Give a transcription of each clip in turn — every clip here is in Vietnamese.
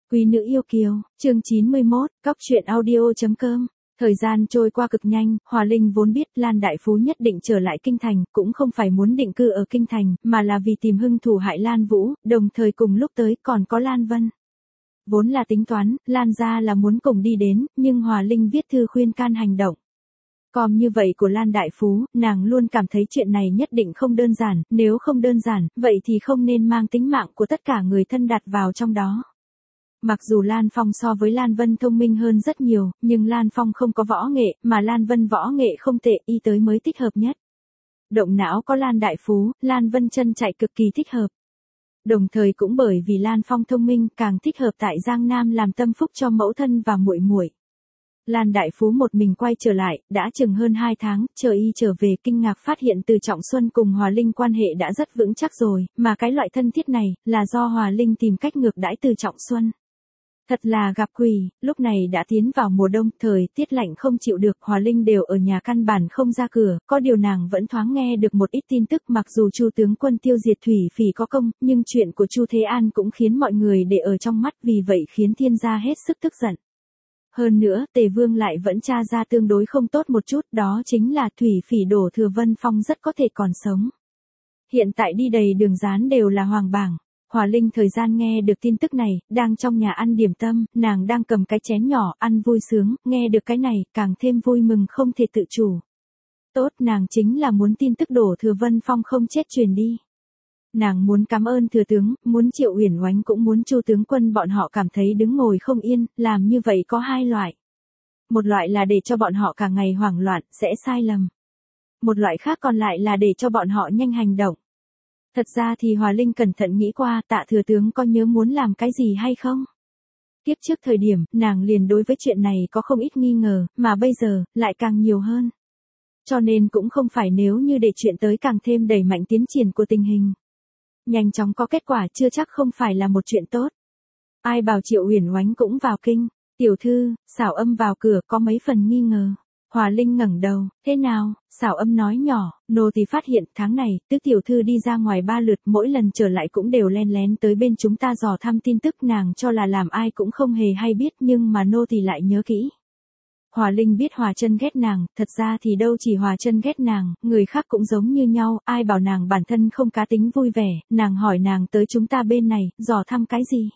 Quý nữ yêu kiều, chương 91, Cóc truyện audio.com. Thời gian trôi qua cực nhanh, Hòa Linh vốn biết Lan Đại Phú nhất định trở lại Kinh Thành, cũng không phải muốn định cư ở Kinh Thành, mà là vì tìm hung thủ hại Lan Vũ, đồng thời cùng lúc tới còn có Lan Vân. Vốn là tính toán, Lan gia là muốn cùng đi đến, nhưng Hòa Linh viết thư khuyên can hành động. Còn như vậy của Lan Đại Phú, nàng luôn cảm thấy chuyện này nhất định không đơn giản, nếu không đơn giản, vậy thì không nên mang tính mạng của tất cả người thân đặt vào trong đó. Mặc dù Lan Phong so với Lan Vân thông minh hơn rất nhiều, nhưng Lan Phong không có võ nghệ, mà Lan Vân võ nghệ không tệ, y tới mới thích hợp nhất. Động não có Lan Đại Phú, Lan Vân chân chạy cực kỳ thích hợp. Đồng thời cũng bởi vì Lan Phong thông minh, càng thích hợp tại Giang Nam làm tâm phúc cho mẫu thân và muội muội. Lan Đại Phú một mình quay trở lại, đã chừng hơn 2 tháng, chờ y trở về kinh ngạc phát hiện Từ Trọng Xuân cùng Hòa Linh quan hệ đã rất vững chắc rồi, mà cái loại thân thiết này, là do Hòa Linh tìm cách ngược đãi Từ Trọng Xuân. Thật là gặp quỷ, lúc này đã tiến vào mùa đông, thời tiết lạnh không chịu được, Hòa Linh đều ở nhà căn bản không ra cửa, có điều nàng vẫn thoáng nghe được một ít tin tức, mặc dù Chu tướng quân tiêu diệt Thủy Phỉ có công, nhưng chuyện của Chu Thế An cũng khiến mọi người để ở trong mắt, vì vậy khiến thiên gia hết sức tức giận. Hơn nữa, Tề Vương lại vẫn tra ra tương đối không tốt một chút, đó chính là Thủy Phỉ đổ thừa Vân Phong rất có thể còn sống. Hiện tại đi đầy đường dán đều là hoàng bảng. Hòa Linh thời gian nghe được tin tức này, đang trong nhà ăn điểm tâm, nàng đang cầm cái chén nhỏ, ăn vui sướng, nghe được cái này, càng thêm vui mừng không thể tự chủ. Tốt, nàng chính là muốn tin tức đổ thừa Vân Phong không chết truyền đi. Nàng muốn cảm ơn thừa tướng, muốn Triệu Uyển Oánh cũng muốn Chu tướng quân, bọn họ cảm thấy đứng ngồi không yên, làm như vậy có hai loại. Một loại là để cho bọn họ cả ngày hoảng loạn, sẽ sai lầm. Một loại khác còn lại là để cho bọn họ nhanh hành động. Thật ra thì Hòa Linh cẩn thận nghĩ qua, Tạ thừa tướng có nhớ muốn làm cái gì hay không? Tiếp trước thời điểm, nàng liền đối với chuyện này có không ít nghi ngờ, mà bây giờ, lại càng nhiều hơn. Cho nên cũng không phải nếu như để chuyện tới càng thêm đẩy mạnh tiến triển của tình hình. Nhanh chóng có kết quả chưa chắc không phải là một chuyện tốt. Ai bảo Triệu Uyển Oánh cũng vào kinh, tiểu thư, Xảo Âm vào cửa có mấy phần nghi ngờ. Hòa Linh ngẩng đầu, thế nào, Xảo Âm nói nhỏ, nô tỳ phát hiện tháng này, Tứ tiểu thư đi ra ngoài 3 lượt, mỗi lần trở lại cũng đều len lén tới bên chúng ta dò thăm tin tức, nàng cho là làm ai cũng không hề hay biết, nhưng mà nô tỳ lại nhớ kỹ. Hòa Linh biết Hòa Chân ghét nàng, thật ra thì đâu chỉ Hòa Chân ghét nàng, người khác cũng giống như nhau, ai bảo nàng bản thân không cá tính vui vẻ, nàng hỏi nàng tới chúng ta bên này, dò thăm cái gì?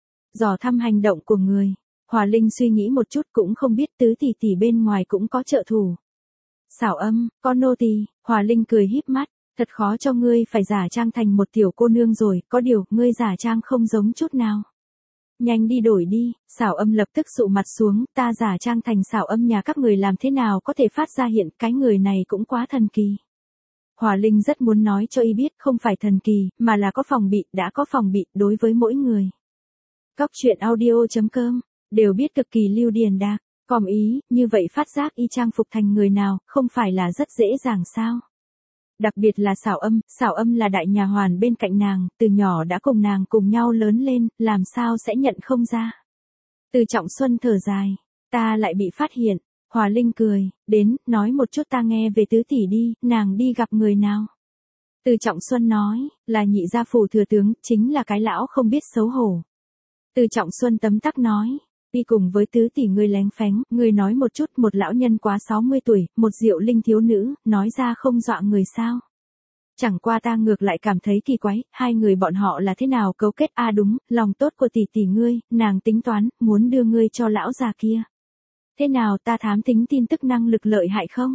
Dò thăm hành động của người. Hòa Linh suy nghĩ một chút cũng không biết Tứ tỷ tỷ bên ngoài cũng có trợ thủ. Xảo Âm, con nô tỳ. Hòa Linh cười híp mắt, thật khó cho ngươi phải giả trang thành một tiểu cô nương rồi, có điều, ngươi giả trang không giống chút nào. Nhanh đi đổi đi, Xảo Âm lập tức sụ mặt xuống, ta giả trang thành Xảo Âm nhà các người làm thế nào có thể phát ra hiện, cái người này cũng quá thần kỳ. Hòa Linh rất muốn nói cho y biết không phải thần kỳ, mà là có phòng bị, đã có phòng bị, đối với mỗi người. Cóc truyện audio.com, đều biết cực kỳ lưu điền đạc, còm ý, như vậy phát giác y trang phục thành người nào, không phải là rất dễ dàng sao. Đặc biệt là Xảo Âm là đại nhà hoàn bên cạnh nàng, từ nhỏ đã cùng nàng cùng nhau lớn lên, làm sao sẽ nhận không ra. Từ Trọng Xuân thở dài, ta lại bị phát hiện. Hòa Linh cười, đến, nói một chút ta nghe về Tứ tỷ đi, nàng đi gặp người nào. Từ Trọng Xuân nói, là Nhị gia phủ thừa tướng, chính là cái lão không biết xấu hổ. Từ Trọng Xuân tấm tắc nói, đi cùng với Tứ tỷ ngươi lén phén, ngươi nói một chút, một lão nhân quá 60 tuổi, một Diệu Linh thiếu nữ, nói ra không dọa người sao. Chẳng qua ta ngược lại cảm thấy kỳ quái, hai người bọn họ là thế nào cấu kết, đúng, lòng tốt của tỷ tỷ ngươi, nàng tính toán, muốn đưa ngươi cho lão già kia. Thế nào, ta thám tính tin tức năng lực lợi hại không?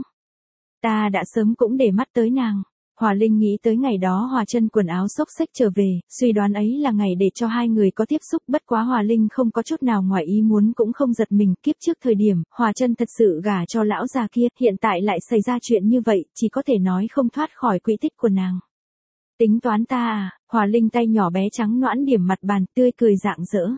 Ta đã sớm cũng để mắt tới nàng. Hòa Linh nghĩ tới ngày đó Hòa Chân quần áo xốc xếch trở về, suy đoán ấy là ngày để cho hai người có tiếp xúc, bất quá Hòa Linh không có chút nào ngoài ý muốn cũng không giật mình, kiếp trước thời điểm, Hòa Chân thật sự gả cho lão già kia, hiện tại lại xảy ra chuyện như vậy, chỉ có thể nói không thoát khỏi quỹ tích của nàng. Tính toán ta à, Hòa Linh tay nhỏ bé trắng nõn điểm mặt bàn, tươi cười rạng rỡ.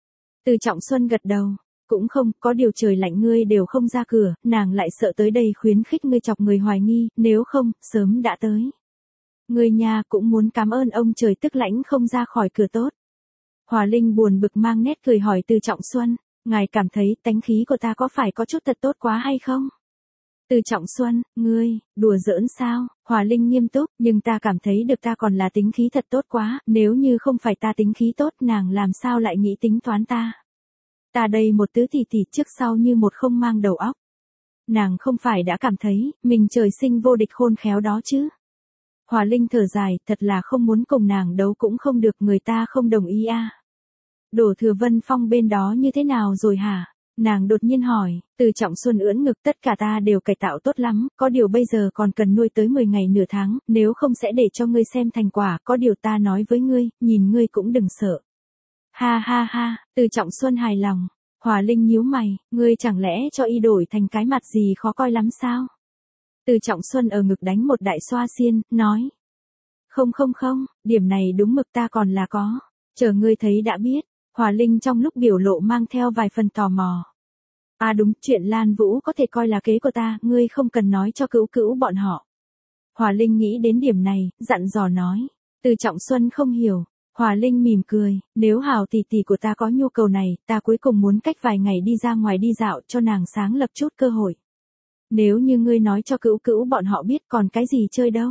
Từ Trọng Xuân gật đầu. Cũng không, có điều trời lạnh ngươi đều không ra cửa, nàng lại sợ tới đây khuyến khích ngươi chọc người hoài nghi, nếu không, sớm đã tới. Ngươi nhà cũng muốn cảm ơn ông trời tức lãnh không ra khỏi cửa tốt. Hòa Linh buồn bực mang nét cười hỏi Từ Trọng Xuân, ngài cảm thấy tánh khí của ta có phải có chút thật tốt quá hay không? Từ Trọng Xuân, ngươi, đùa giỡn sao? Hòa Linh nghiêm túc, nhưng ta cảm thấy được ta còn là tính khí thật tốt quá, nếu như không phải ta tính khí tốt nàng làm sao lại nghĩ tính toán ta. Ta đây một tứ tỷ tỷ trước sau như một không mang đầu óc. Nàng không phải đã cảm thấy, mình trời sinh vô địch khôn khéo đó chứ. Hòa Linh thở dài, thật là không muốn cùng nàng đấu cũng không được, người ta không đồng ý a. Đổ Thừa Vân Phong bên đó như thế nào rồi hả? Nàng đột nhiên hỏi, Từ Trọng Xuân ưỡn ngực, tất cả ta đều cải tạo tốt lắm, có điều bây giờ còn cần nuôi tới 10 ngày nửa tháng, nếu không sẽ để cho ngươi xem thành quả, có điều ta nói với ngươi, nhìn ngươi cũng đừng sợ. Ha ha ha, Từ Trọng Xuân hài lòng. Hòa Linh nhíu mày, ngươi chẳng lẽ cho y đổi thành cái mặt gì khó coi lắm sao? Từ Trọng Xuân ở ngực đánh một đại xoa xiên, nói. Không, điểm này đúng mực ta còn là có. Chờ ngươi thấy đã biết. Hòa Linh trong lúc biểu lộ mang theo vài phần tò mò. À đúng, chuyện Lan Vũ có thể coi là kế của ta, ngươi không cần nói cho cữu cữu bọn họ. Hòa Linh nghĩ đến điểm này, dặn dò nói. Từ Trọng Xuân không hiểu. Hòa Linh mỉm cười, nếu Hào tỷ tỷ của ta có nhu cầu này, ta cuối cùng muốn cách vài ngày đi ra ngoài đi dạo cho nàng sáng lập chút cơ hội. Nếu như ngươi nói cho cữu cữu bọn họ biết còn cái gì chơi đâu.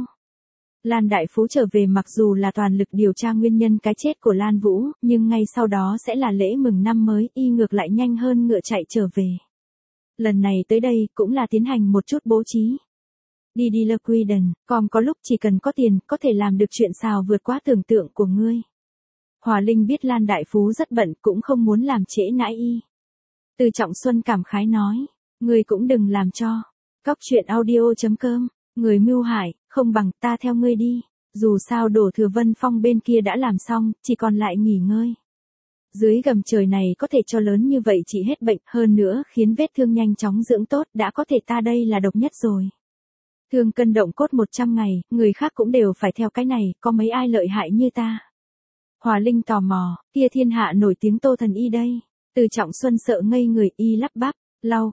Lan Đại Phú trở về mặc dù là toàn lực điều tra nguyên nhân cái chết của Lan Vũ, nhưng ngay sau đó sẽ là lễ mừng năm mới, y ngược lại nhanh hơn ngựa chạy trở về. Lần này tới đây cũng là tiến hành một chút bố trí. Đi Queden, còn có lúc chỉ cần có tiền, có thể làm được chuyện xào vượt quá tưởng tượng của ngươi. Hòa Linh biết Lan Đại Phú rất bận cũng không muốn làm trễ nãi y. Từ Trọng Xuân cảm khái nói, ngươi cũng đừng làm cho. Cóc truyện audio.com, người mưu hại, không bằng ta theo ngươi đi. Dù sao Đổ Thừa Vân Phong bên kia đã làm xong, chỉ còn lại nghỉ ngơi. Dưới gầm trời này có thể cho lớn như vậy chỉ hết bệnh, hơn nữa khiến vết thương nhanh chóng dưỡng tốt, đã có thể ta đây là độc nhất rồi. Thương cân động cốt 100 ngày, người khác cũng đều phải theo cái này, có mấy ai lợi hại như ta. Hòa Linh tò mò, kia thiên hạ nổi tiếng Tô Thần Y đây. Từ Trọng Xuân sợ ngây người, y lắp bắp, lau,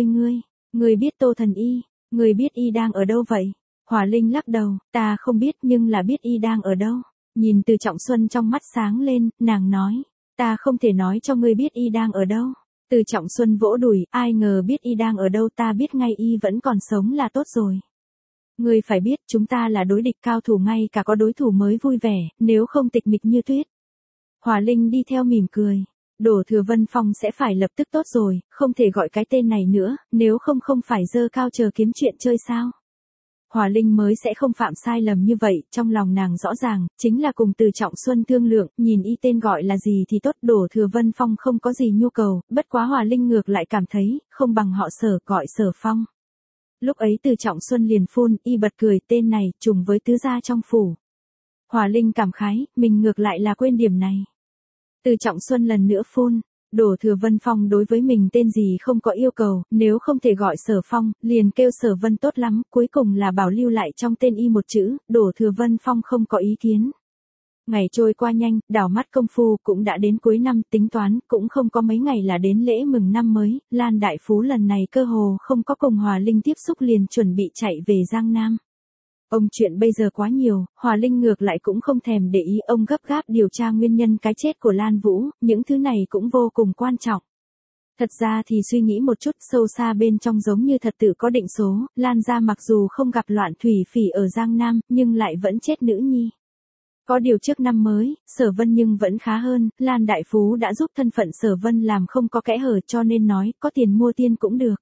ngươi biết Tô Thần Y, ngươi biết y đang ở đâu vậy? Hòa Linh lắc đầu, ta không biết nhưng là biết y đang ở đâu. Nhìn Từ Trọng Xuân trong mắt sáng lên, nàng nói, ta không thể nói cho ngươi biết y đang ở đâu. Từ Trọng Xuân vỗ đùi, ai ngờ biết y đang ở đâu, ta biết ngay y vẫn còn sống là tốt rồi. Ngươi phải biết chúng ta là đối địch cao thủ, ngay cả có đối thủ mới vui vẻ, nếu không tịch mịch như tuyết. Hòa Linh đi theo mỉm cười. Đổ Thừa Vân Phong sẽ phải lập tức tốt rồi, không thể gọi cái tên này nữa, nếu không phải giơ cao chờ kiếm chuyện chơi sao. Hòa Linh mới sẽ không phạm sai lầm như vậy, trong lòng nàng rõ ràng, chính là cùng Từ Trọng Xuân thương lượng, nhìn y tên gọi là gì thì tốt. Đổ Thừa Vân Phong không có gì nhu cầu, bất quá Hòa Linh ngược lại cảm thấy, không bằng họ Sở gọi Sở Phong. Lúc ấy Từ Trọng Xuân liền phun, y bật cười, tên này, trùng với tứ gia trong phủ. Hòa Linh cảm khái, mình ngược lại là quên điểm này. Từ Trọng Xuân lần nữa phun, Đổ Thừa Vân Phong đối với mình tên gì không có yêu cầu, nếu không thể gọi Sở Phong, liền kêu Sở Vân tốt lắm, cuối cùng là bảo lưu lại trong tên y một chữ, Đổ Thừa Vân Phong không có ý kiến. Ngày trôi qua nhanh, đảo mắt công phu cũng đã đến cuối năm, tính toán, cũng không có mấy ngày là đến lễ mừng năm mới, Lan Đại Phú lần này cơ hồ không có cùng Hòa Linh tiếp xúc liền chuẩn bị chạy về Giang Nam. Ông chuyện bây giờ quá nhiều, Hòa Linh ngược lại cũng không thèm để ý, ông gấp gáp điều tra nguyên nhân cái chết của Lan Vũ, những thứ này cũng vô cùng quan trọng. Thật ra thì suy nghĩ một chút sâu xa bên trong giống như thật tự có định số, Lan gia mặc dù không gặp loạn thủy phỉ ở Giang Nam, nhưng lại vẫn chết nữ nhi. Có điều trước năm mới, Sở Vân nhưng vẫn khá hơn, Lan Đại Phú đã giúp thân phận Sở Vân làm không có kẽ hở, cho nên nói, có tiền mua tiên cũng được.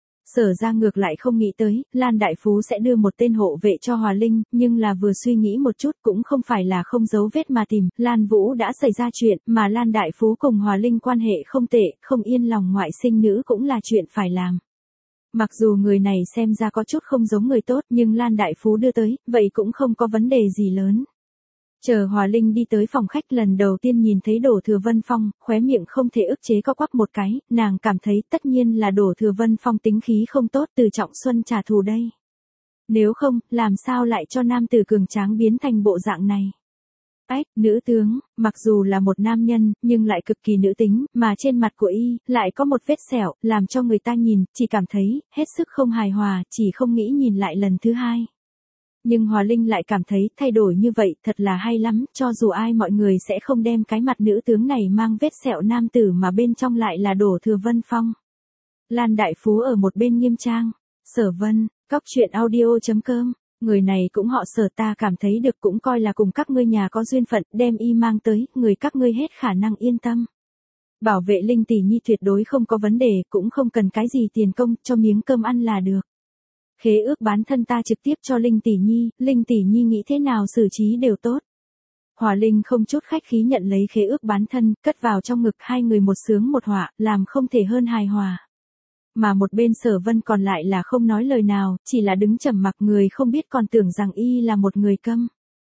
Sở ra ngược lại không nghĩ tới, Lan Đại Phú sẽ đưa một tên hộ vệ cho Hòa Linh, nhưng là vừa suy nghĩ một chút cũng không phải là không dấu vết mà tìm, Lan Vũ đã xảy ra chuyện, mà Lan Đại Phú cùng Hòa Linh quan hệ không tệ, không yên lòng ngoại sinh nữ cũng là chuyện phải làm. Mặc dù người này xem ra có chút không giống người tốt, nhưng Lan Đại Phú đưa tới, vậy cũng không có vấn đề gì lớn. Chờ Hòa Linh đi tới phòng khách lần đầu tiên nhìn thấy Đổ Thừa Vân Phong, khóe miệng không thể ức chế co quắp một cái, nàng cảm thấy tất nhiên là Đổ Thừa Vân Phong tính khí không tốt, Từ Trọng Xuân trả thù đây. Nếu không, làm sao lại cho nam tử cường tráng biến thành bộ dạng này? Ách, nữ tướng, mặc dù là một nam nhân, nhưng lại cực kỳ nữ tính, mà trên mặt của y, lại có một vết sẹo, làm cho người ta nhìn, chỉ cảm thấy, hết sức không hài hòa, chỉ không nghĩ nhìn lại lần thứ hai. Nhưng Hòa Linh lại cảm thấy thay đổi như vậy thật là hay lắm, cho dù ai mọi người sẽ không đem cái mặt nữ tướng này mang vết sẹo nam tử mà bên trong lại là Đổ Thừa Vân Phong. Lan Đại Phú ở một bên nghiêm trang. Sở Vân, cóc truyện audio.com, người này cũng họ Sở, ta cảm thấy được cũng coi là cùng các ngươi nhà có duyên phận, đem y mang tới, người các ngươi hết khả năng yên tâm. Bảo vệ Linh Tỷ Nhi tuyệt đối không có vấn đề, cũng không cần cái gì tiền công, cho miếng cơm ăn là được. Khế ước bán thân ta trực tiếp cho Linh Tỷ Nhi nghĩ thế nào xử trí đều tốt. Hòa Linh không chút khách khí nhận lấy khế ước bán thân, cất vào trong ngực, hai người một sướng một họa, làm không thể hơn hài hòa. Mà một bên Sở Vân còn lại là không nói lời nào, chỉ là đứng trầm mặc, người không biết còn tưởng rằng y là một người câm.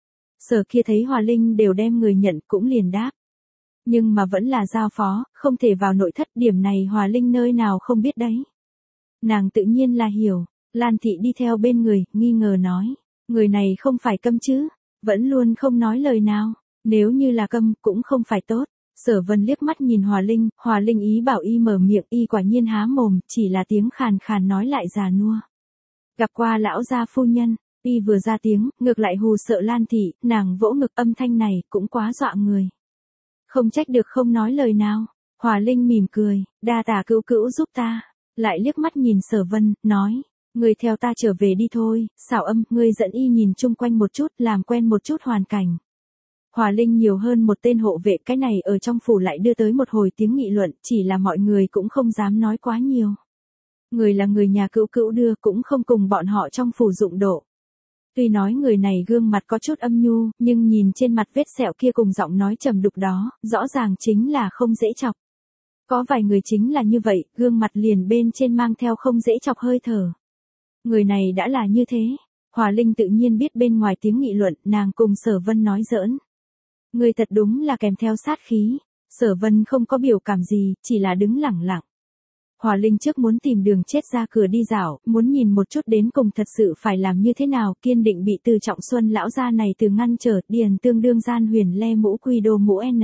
Sở kia thấy Hòa Linh đều đem người nhận cũng liền đáp. Nhưng mà vẫn là giao phó, không thể vào nội thất, điểm này Hòa Linh nơi nào không biết đấy. Nàng tự nhiên là hiểu, Lan Thị đi theo bên người, nghi ngờ nói, người này không phải câm chứ, vẫn luôn không nói lời nào, nếu như là câm cũng không phải tốt. Sở Vân liếc mắt nhìn Hòa Linh ý bảo y mở miệng, y quả nhiên há mồm, chỉ là tiếng khàn khàn nói lại già nua. Gặp qua lão gia phu nhân, y vừa ra tiếng, ngược lại hù sợ Lan Thị, nàng vỗ ngực, âm thanh này cũng quá dọa người. Không trách được không nói lời nào. Hòa Linh mỉm cười, đa tạ cữu cữu giúp ta. Lại liếc mắt nhìn Sở Vân, nói, ngươi theo ta trở về đi thôi. Xảo Âm, ngươi dẫn y nhìn chung quanh một chút, làm quen một chút hoàn cảnh. Hòa Linh nhiều hơn một tên hộ vệ, cái này ở trong phủ lại đưa tới một hồi tiếng nghị luận, chỉ là mọi người cũng không dám nói quá nhiều. Người là người nhà cữu cữu đưa, cũng không cùng bọn họ trong phủ dụng độ. Tuy nói người này gương mặt có chút âm nhu, nhưng nhìn trên mặt vết sẹo kia cùng giọng nói trầm đục đó, rõ ràng chính là không dễ chọc. Có vài người chính là như vậy, gương mặt liền bên trên mang theo không dễ chọc hơi thở. Người này đã là như thế. Hòa Linh tự nhiên biết bên ngoài tiếng nghị luận, nàng cùng Sở Vân nói giỡn. Người thật đúng là kèm theo sát khí. Sở Vân không có biểu cảm gì, chỉ là đứng lẳng lặng. Hòa Linh trước muốn tìm đường chết ra cửa đi dạo, muốn nhìn một chút đến cùng thật sự phải làm như thế nào, kiên định bị Từ Trọng Xuân lão gia này từ ngăn trở, điền tương đương gian huyền le mũ quy đô mũ N.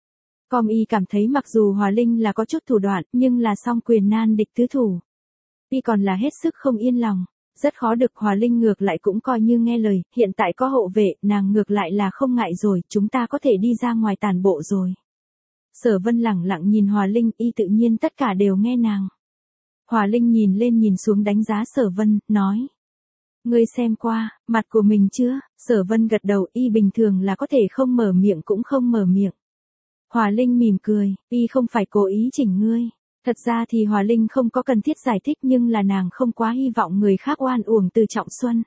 Com y cảm thấy mặc dù Hòa Linh là có chút thủ đoạn, nhưng là song quyền nan địch tứ thủ. Y còn là hết sức không yên lòng, rất khó được. Hòa Linh ngược lại cũng coi như nghe lời, hiện tại có hộ vệ, nàng ngược lại là không ngại rồi, chúng ta có thể đi ra ngoài tản bộ rồi. Sở Vân lẳng lặng nhìn Hòa Linh, y tự nhiên tất cả đều nghe nàng. Hòa Linh nhìn lên nhìn xuống đánh giá Sở Vân, nói. Ngươi xem qua, mặt của mình chưa? Sở Vân gật đầu, y bình thường là có thể không mở miệng cũng không mở miệng. Hòa Linh mỉm cười, y không phải cố ý chỉnh ngươi. Thật ra thì Hòa Linh không có cần thiết giải thích, nhưng là nàng không quá hy vọng người khác oan uổng Từ Trọng Xuân.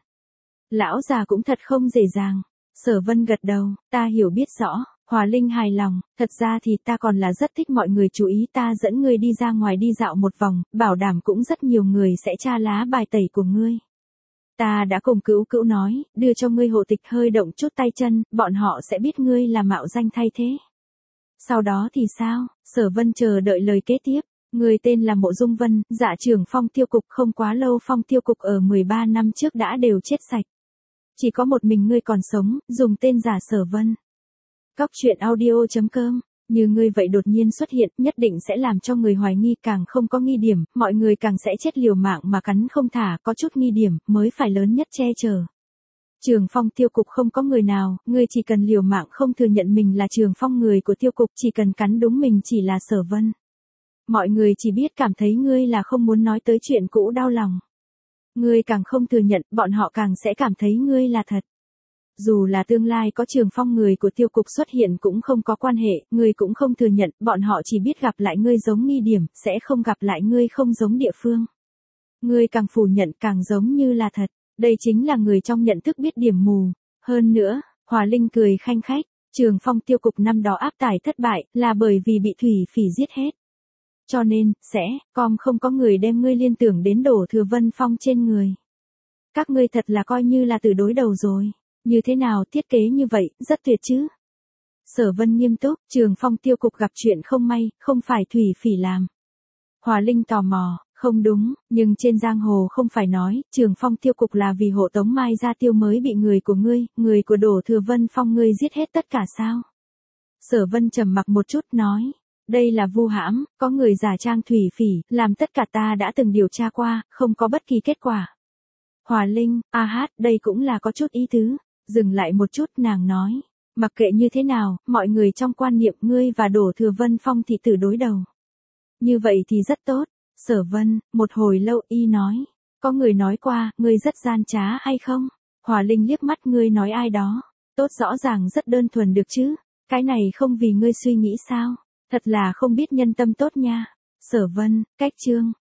Lão già cũng thật không dễ dàng. Sở Vân gật đầu, ta hiểu biết rõ. Hòa Linh hài lòng, thật ra thì ta còn là rất thích mọi người chú ý, ta dẫn ngươi đi ra ngoài đi dạo một vòng, bảo đảm cũng rất nhiều người sẽ tra lá bài tẩy của ngươi. Ta đã cùng cữu cữu nói, đưa cho ngươi hộ tịch, hơi động chút tay chân, bọn họ sẽ biết ngươi là mạo danh thay thế. Sau đó thì sao? Sở Vân chờ đợi lời kế tiếp. Người tên là Mộ Dung Vân, dạ trưởng Phong Tiêu Cục, không quá lâu Phong Tiêu Cục ở 13 năm trước đã đều chết sạch. Chỉ có một mình ngươi còn sống, dùng tên giả Sở Vân. Cóc truyện audio.com, như ngươi vậy đột nhiên xuất hiện, nhất định sẽ làm cho người hoài nghi, càng không có nghi điểm, mọi người càng sẽ chết liều mạng mà cắn không thả, có chút nghi điểm, mới phải lớn nhất che chở. Trường Phong Tiêu Cục không có người nào, ngươi chỉ cần liều mạng không thừa nhận mình là Trường Phong, người của Tiêu Cục chỉ cần cắn đúng mình chỉ là Sở Vân. Mọi người chỉ biết cảm thấy ngươi là không muốn nói tới chuyện cũ đau lòng. Ngươi càng không thừa nhận, bọn họ càng sẽ cảm thấy ngươi là thật. Dù là tương lai có Trường Phong người của Tiêu Cục xuất hiện cũng không có quan hệ, ngươi cũng không thừa nhận, bọn họ chỉ biết gặp lại ngươi giống nghi điểm, sẽ không gặp lại ngươi không giống địa phương. Ngươi càng phủ nhận càng giống như là thật, đây chính là người trong nhận thức biết điểm mù. Hơn nữa, Hòa Linh cười khanh khách, Trường Phong Tiêu Cục năm đó áp tải thất bại, là bởi vì bị Thủy Phỉ giết hết. Cho nên, không có người đem ngươi liên tưởng đến Đổ Thừa Vân Phong trên người. Các ngươi thật là coi như là từ đối đầu rồi. Như thế nào thiết kế như vậy, rất tuyệt chứ. Sở Vân nghiêm túc, Trường Phong Tiêu Cục gặp chuyện không may, không phải Thủy Phỉ làm. Hòa Linh tò mò, không đúng, nhưng trên giang hồ không phải nói, Trường Phong Tiêu Cục là vì hộ tống Mai Gia Tiêu mới bị người của ngươi, người của Đổ Thừa Vân Phong ngươi giết hết tất cả sao? Sở Vân trầm mặc một chút nói. Đây là vu hãm, có người giả trang Thủy Phỉ, làm tất cả ta đã từng điều tra qua, không có bất kỳ kết quả. Hòa Linh, đây cũng là có chút ý tứ. Dừng lại một chút, nàng nói. Mặc kệ như thế nào, mọi người trong quan niệm ngươi và Đổ Thừa Vân Phong thị tử đối đầu. Như vậy thì rất tốt. Sở Vân, một hồi lâu y nói. Có người nói qua, ngươi rất gian trá hay không? Hòa Linh liếc mắt, ngươi nói ai đó? Tốt rõ ràng rất đơn thuần được chứ. Cái này không vì ngươi suy nghĩ sao? Thật là không biết nhân tâm tốt nha. Sở Vân, cách chương.